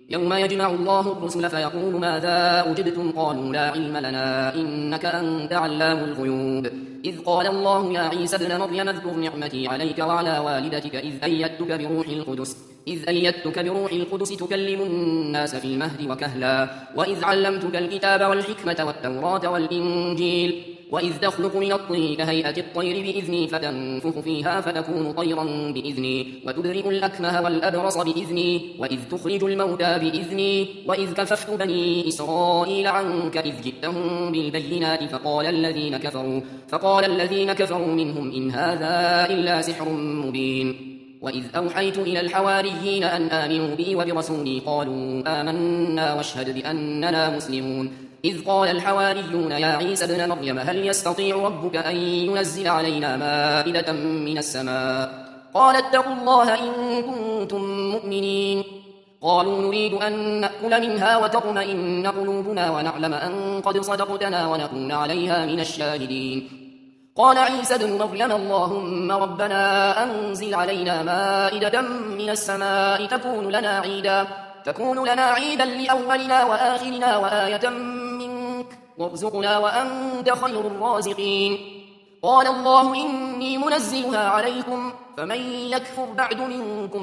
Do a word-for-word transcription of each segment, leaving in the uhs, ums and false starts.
يوم يجمع الله الرسل فيقول ماذا أجبتم قالوا لا علم لنا إنك أنت علام الغيوب إذ قال الله يا عيسى ابن مريم اذكر نعمتي عليك وعلى والدتك إذ أيدتك بروح القدس إذ أيدتك بروح القدس تكلم الناس في المهد وكهلا وإذ علمتك الكتاب والحكمة والتوراة والإنجيل وإذ تخلق من الطين كهيئة الطير بإذني فتنفخ فيها فتكون طيرا بإذني وتبرئ الأكمه والأبرص بإذني وإذ تخرج الموتى بإذني وإذ كففت بني إسرائيل عنك إذ جئتهم بالبينات فقال الذين كفروا فقال الذين كفروا منهم إن هذا إلا سحر مبين وإذ أوحيت إلى الحواريين أن آمنوا بي وبرسولي قالوا آمنا واشهد بأننا مسلمون إذ قال الحواريون يا عيسى ابن مريم هل يستطيع ربك أن ينزل علينا مائدة من السماء قال اتقوا الله إن كنتم مؤمنين قالوا نريد أن نأكل منها وتطمئن قلوبنا ونعلم أن قد صدقتنا ونكون عليها من الشاهدين قال عيسى ابن مريم اللهم ربنا أنزل علينا مائدة من السماء تكون لنا عيدا تكون لنا عيدا لأولنا وآخرنا وآية منك وارزقنا وأنت خير الرازقين قال الله إني منزلها عليكم فمن يكفر بعد منكم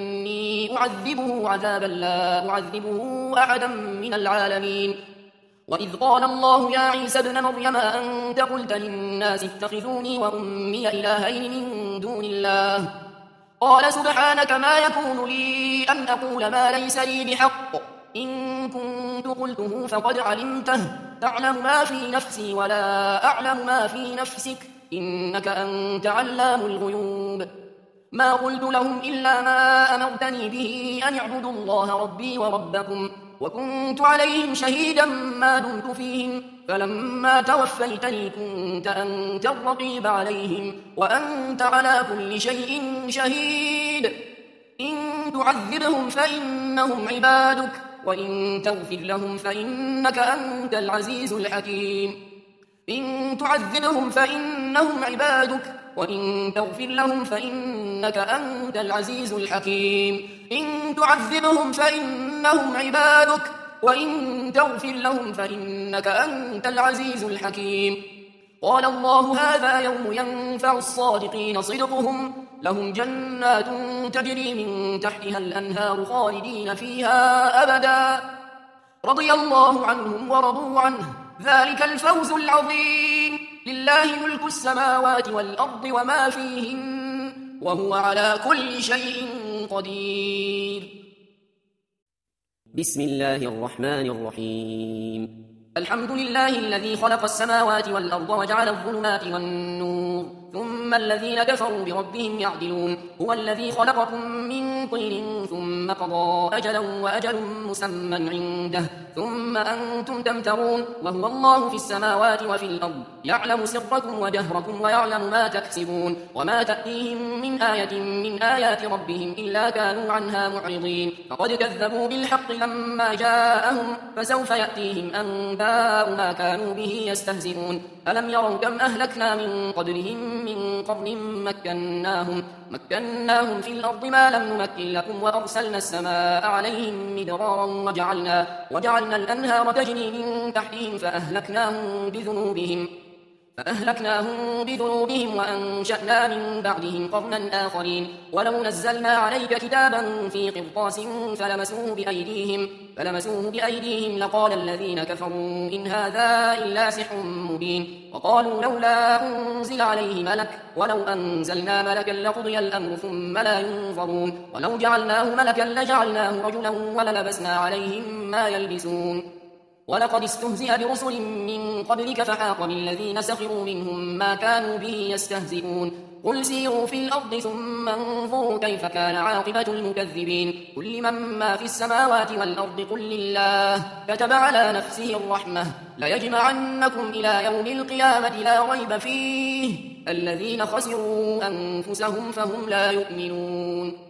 فإني أعذبه عذابا لا أعذبه أحدا من العالمين وإذ قال الله يا عيسى ابن مريم أنت قلت للناس اتخذوني وأمي إلهين من دون الله قال سبحانك ما يكون لي أن أقول ما ليس لي بحق إن كنت قلته فقد علمته تعلم ما في نفسي ولا أعلم ما في نفسك إنك أنت علام الغيوب ما قلت لهم إلا ما أمرتني به أن اعبدوا الله ربي وربكم وكنت عليهم شهيدا ما دمت فيهم فلما توفيتني كنت أنت الرقيب عليهم وأنت على كل شيء شهيد إن تعذبهم فإنهم عبادك وإن تغفر لهم فإنك أنت العزيز الحكيم إن تعذبهم فإنهم عبادك وإن تغفر لهم فإنك أنت العزيز الحكيم إن تعذبهم فإنهم عبادك وإن تغفر لهم فإنك أنت العزيز الحكيم قال الله هذا يوم ينفع الصادقين صدقهم لهم جنات تجري من تحتها الأنهار خالدين فيها أبدا رضي الله عنهم ورضوا عنه ذلك الفوز العظيم لله ملك السماوات والأرض وما فيهن وهو على كل شيء قدير بسم الله الرحمن الرحيم الحمد لله الذي خلق السماوات والأرض وجعل الظلمات والنور ثم الذين كفروا بربهم يعدلون هو الذي خلقكم من طين ثم قضى أجلا وأجل مسمى عنده ثم أنتم تمترون وهو الله في السماوات وفي الأرض يعلم سركم وجهركم ويعلم ما تكسبون وما تأتيهم من آية من آيات ربهم إلا كانوا عنها معرضين فقد كذبوا بالحق لما جاءهم فسوف يأتيهم أنباء ما كانوا به يستهزئون ألم يروا كم أهلكنا من قبلهم من قرن مكناهم مكناهم في الأرض ما لم نمكن لكم وأرسلنا السماء عليهم مدرارا وجعلنا, وجعلنا الأنهار تجري من تحتهم فأهلكناهم بذنوبهم فأهلكناهم بذنوبهم وأنشأنا من بعدهم قرنا آخرين ولو نزلنا عليك كتابا في قرطاس فلمسوه بأيديهم, فلمسوه بأيديهم لقال الذين كفروا إن هذا إلا سحر مبين وقالوا لولا أنزل عليه ملك ولو أنزلنا ملكا لقضي الأمر ثم لا ينظرون ولو جعلناه ملكا لجعلناه رجلا وللبسنا عليهم ما يلبسون ولقد استهزئ برسل من قبلك فحاق بالذين سخروا منهم ما كانوا به يستهزئون قل سيروا في الأرض ثم انظروا كيف كان عاقبة المكذبين قل لمن ما في السماوات والأرض قل لله كتب على نفسه الرحمة ليجمعنكم إلى يوم القيامة لا ريب فيه الذين خسروا أنفسهم فهم لا يؤمنون